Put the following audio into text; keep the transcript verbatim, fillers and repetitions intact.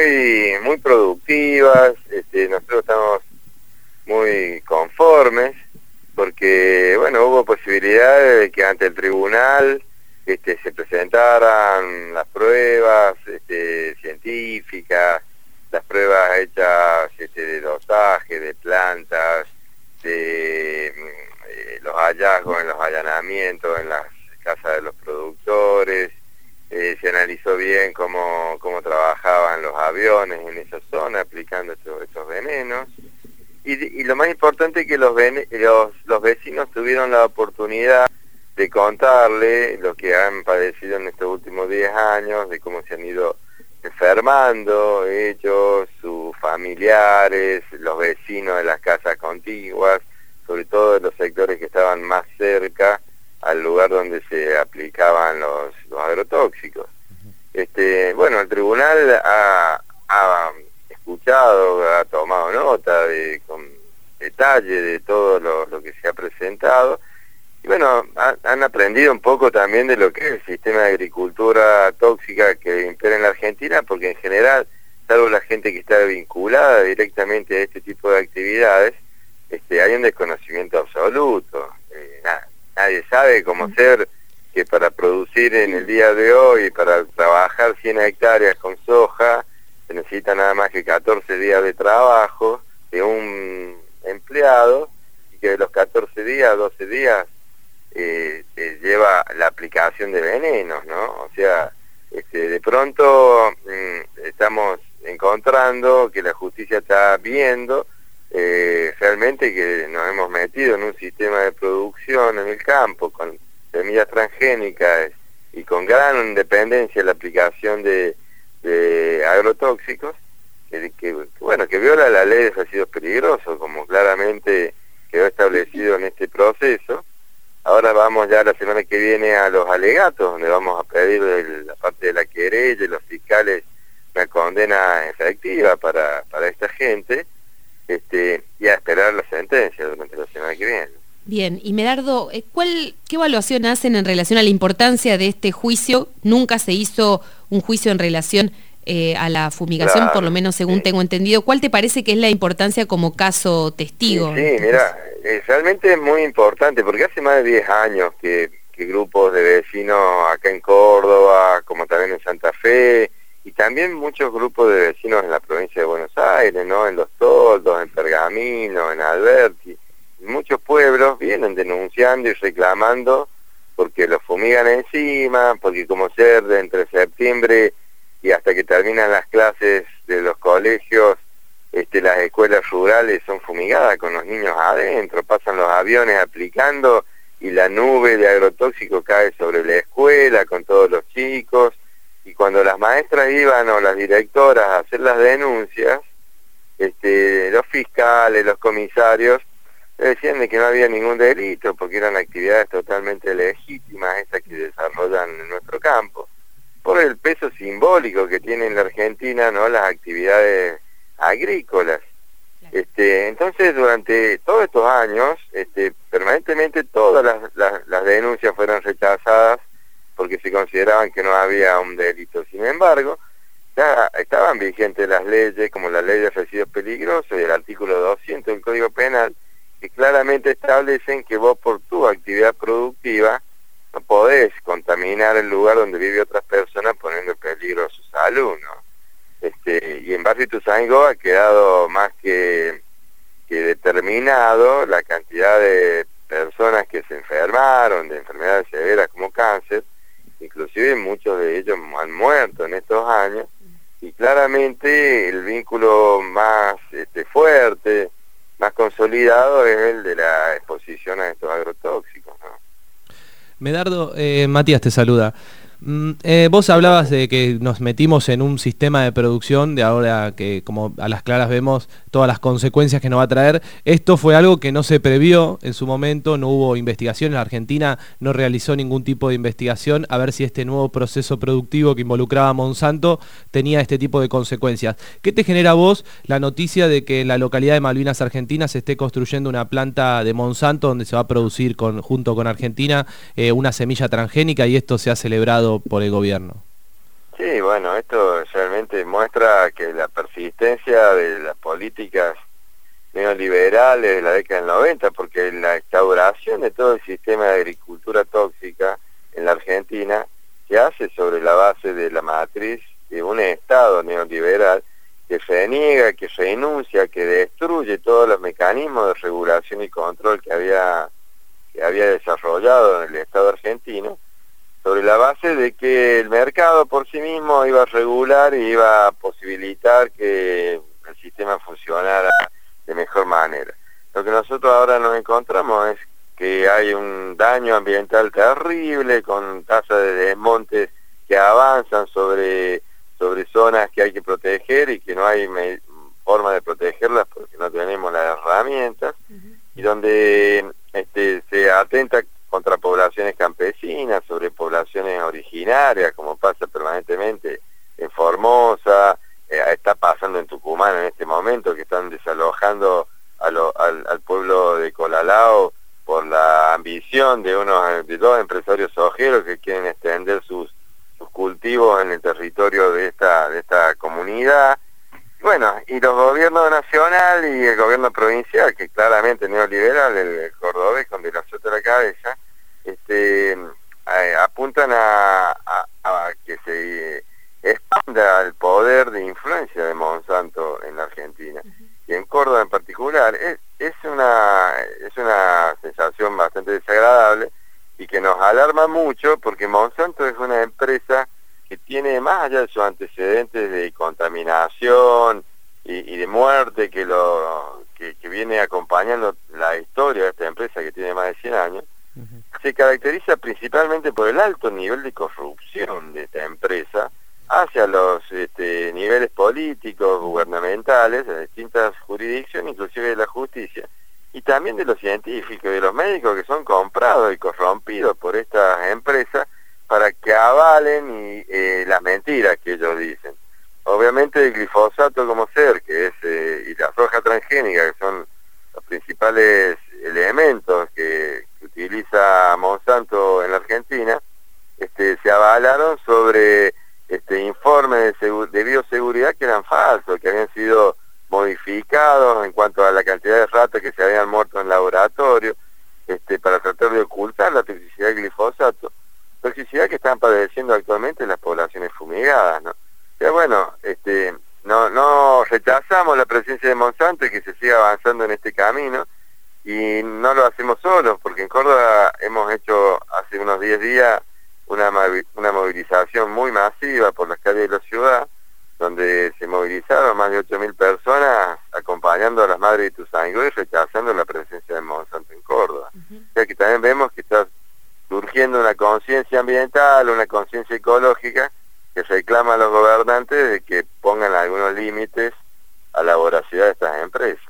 muy muy productivas. Este, nosotros estamos muy conformes porque, bueno, hubo posibilidad de que ante el tribunal este, se presentaran las pruebas este, científicas, las pruebas hechas este, de dosaje, de plantas, de eh, los hallazgos en los allanamientos en las casas de los productores. Eh, se analizó bien cómo, cómo trabajaban los aviones en esa zona aplicando estos, estos venenos. Y, y lo más importante es que los, los, los vecinos tuvieron la oportunidad de contarle lo que han padecido en estos últimos diez años, de cómo se han ido enfermando ellos, sus familiares, los vecinos de las casas contiguas, sobre todo de los sectores que estaban más cerca al lugar donde se aplicaban los, los agrotóxicos. Este, bueno, el tribunal ha, ha escuchado, ha tomado nota de, con detalle de todo lo, lo que se ha presentado, y bueno, ha, han aprendido un poco también de lo que es el sistema de agricultura tóxica que impera en la Argentina, porque en general, salvo la gente que está vinculada directamente a este tipo de actividades, este, hay un desconocimiento absoluto. Eh, na, nadie sabe cómo ser que para producir en el día de hoy, para trabajar cien hectáreas con soja, se necesita nada más que catorce días de trabajo de un empleado, y que de los catorce días, doce días, eh, eh, lleva la aplicación de venenos, ¿no? O sea, este, de pronto mmm, estamos encontrando que la justicia está viendo eh, realmente que nos hemos metido en un sistema de producción en el campo con semillas transgénicas y con gran dependencia de la aplicación de de agrotóxicos, que, que, bueno, que viola la ley de residuos peligrosos, como claramente quedó establecido en este proceso. Ahora vamos ya la semana que viene a los alegatos, donde vamos a pedir de la parte de la querella y los fiscales una condena efectiva para, para esta gente, este, y a esperar la sentencia durante la semana que viene. Bien, y Medardo, ¿cuál, ¿qué evaluación hacen en relación a la importancia de este juicio? Nunca se hizo un juicio en relación eh, a la fumigación, claro, por lo menos según sí. tengo entendido. ¿Cuál te parece que es la importancia como caso testigo? Sí, sí mira, eh, realmente es muy importante, porque hace más de diez años que, que grupos de vecinos acá en Córdoba, como también en Santa Fe, y también muchos grupos de vecinos en la provincia de Buenos Aires, ¿no? En Los Toldos, en Pergamino, en Alberti, muchos pueblos vienen denunciando y reclamando porque los fumigan encima, porque como ser de entre septiembre y hasta que terminan las clases de los colegios, este, las escuelas rurales son fumigadas con los niños adentro, pasan los aviones aplicando y la nube de agrotóxico cae sobre la escuela con todos los chicos, y cuando las maestras iban o las directoras a hacer las denuncias, este, los fiscales, los comisarios, decían de que no había ningún delito porque eran actividades totalmente legítimas estas que desarrollan en nuestro campo, por el peso simbólico que tiene en la Argentina, ¿no?, las actividades agrícolas. Este, entonces durante todos estos años, este, permanentemente todas las, las, las denuncias fueron rechazadas porque se consideraban que no había un delito. Sin embargo, ya estaban vigentes las leyes como la ley de residuos peligrosos y el artículo doscientos del Código Penal, que claramente establecen que vos por tu actividad productiva no podés contaminar el lugar donde vive otras personas poniendo en peligro su salud, ¿no? Este, y en Barrio Ituzaingó ha quedado más que, que determinado la cantidad de personas que se enfermaron de enfermedades severas como cáncer, inclusive muchos de ellos han muerto en estos años, y claramente el vínculo más este, fuerte, más consolidado es el de la exposición a estos agrotóxicos, ¿no? Medardo, eh, Matías te saluda. Mm, eh, vos hablabas de que nos metimos en un sistema de producción de ahora que, como a las claras vemos, todas las consecuencias que nos va a traer. Esto fue algo que no se previó en su momento, no hubo investigación, la Argentina no realizó ningún tipo de investigación a ver si este nuevo proceso productivo que involucraba a Monsanto tenía este tipo de consecuencias. ¿Qué te genera a vos la noticia de que en la localidad de Malvinas Argentinas se esté construyendo una planta de Monsanto donde se va a producir con, junto con Argentina eh, una semilla transgénica, y esto se ha celebrado por el gobierno? Sí, bueno, esto realmente muestra que la persistencia de las políticas neoliberales de la década del noventa, porque la instauración de todo el sistema de agricultura tóxica en la Argentina se hace sobre la base de la matriz de un Estado neoliberal que reniega, que renuncia, que destruye todos los mecanismos de regulación y control que había, que había desarrollado en el Estado argentino, sobre la base de que el mercado por sí mismo iba a regular y iba a posibilitar que el sistema funcionara de mejor manera. Lo que nosotros ahora nos encontramos es que hay un daño ambiental terrible, con tasas de desmontes que avanzan sobre, sobre zonas que hay que proteger y que no hay me, forma de protegerlas porque no tenemos las herramientas, uh-huh. y donde este, se atenta contra poblaciones campesinas, sobre poblaciones originarias, como pasa permanentemente en Formosa, eh, está pasando en Tucumán en este momento, que están desalojando a lo, al, al pueblo de Colalao por la ambición de unos de dos empresarios sojeros que quieren extender sus, sus cultivos en el territorio de esta, de esta comunidad. Bueno, y los gobiernos nacional y el gobierno provincial, que claramente neoliberal, el, el cordobés con De la Sota a la cabeza, este, eh, apuntan a, a, a que se expanda el poder de influencia de Monsanto en la Argentina. Uh-huh. Y en Córdoba en particular, es, es, una, es una sensación bastante desagradable y que nos alarma mucho, porque Monsanto es una empresa que tiene, más allá de sus antecedentes de contaminación y, y de muerte que, lo, que, que viene acompañando la historia de esta empresa que tiene más de cien años, uh-huh. se caracteriza principalmente por el alto nivel de corrupción de esta empresa hacia los este, niveles políticos, gubernamentales, de distintas jurisdicciones, inclusive de la justicia, y también de los científicos y de los médicos que son comprados y corrompidos por estas empresas para que avalen y, eh, las mentiras que ellos dicen. Obviamente el glifosato como ser, que es, eh, y la soja transgénica, que son los principales elementos que, que utiliza Monsanto en la Argentina, este, se avalaron sobre este informes de, de bioseguridad que eran falsos, que habían sido modificados en cuanto a la cantidad de ratas que se habían muerto en laboratorio, este, para tratar de ocultar la toxicidad del glifosato, toxicidad que están padeciendo actualmente las poblaciones fumigadas, ¿no? Pero bueno, este, no, no rechazamos la presencia de Monsanto y que se siga avanzando en este camino, y no lo hacemos solos, porque en Córdoba hemos hecho hace unos diez días una, una movilización muy masiva por las calles de la ciudad, donde se movilizaron más de ocho mil personas acompañando a las madres de Ituzaingó y rechazando la presencia de Monsanto en Córdoba. Uh-huh. O sea que también vemos que está surgiendo una conciencia ambiental, una conciencia ecológica que reclama a los gobernantes de que pongan algunos límites a la voracidad de estas empresas.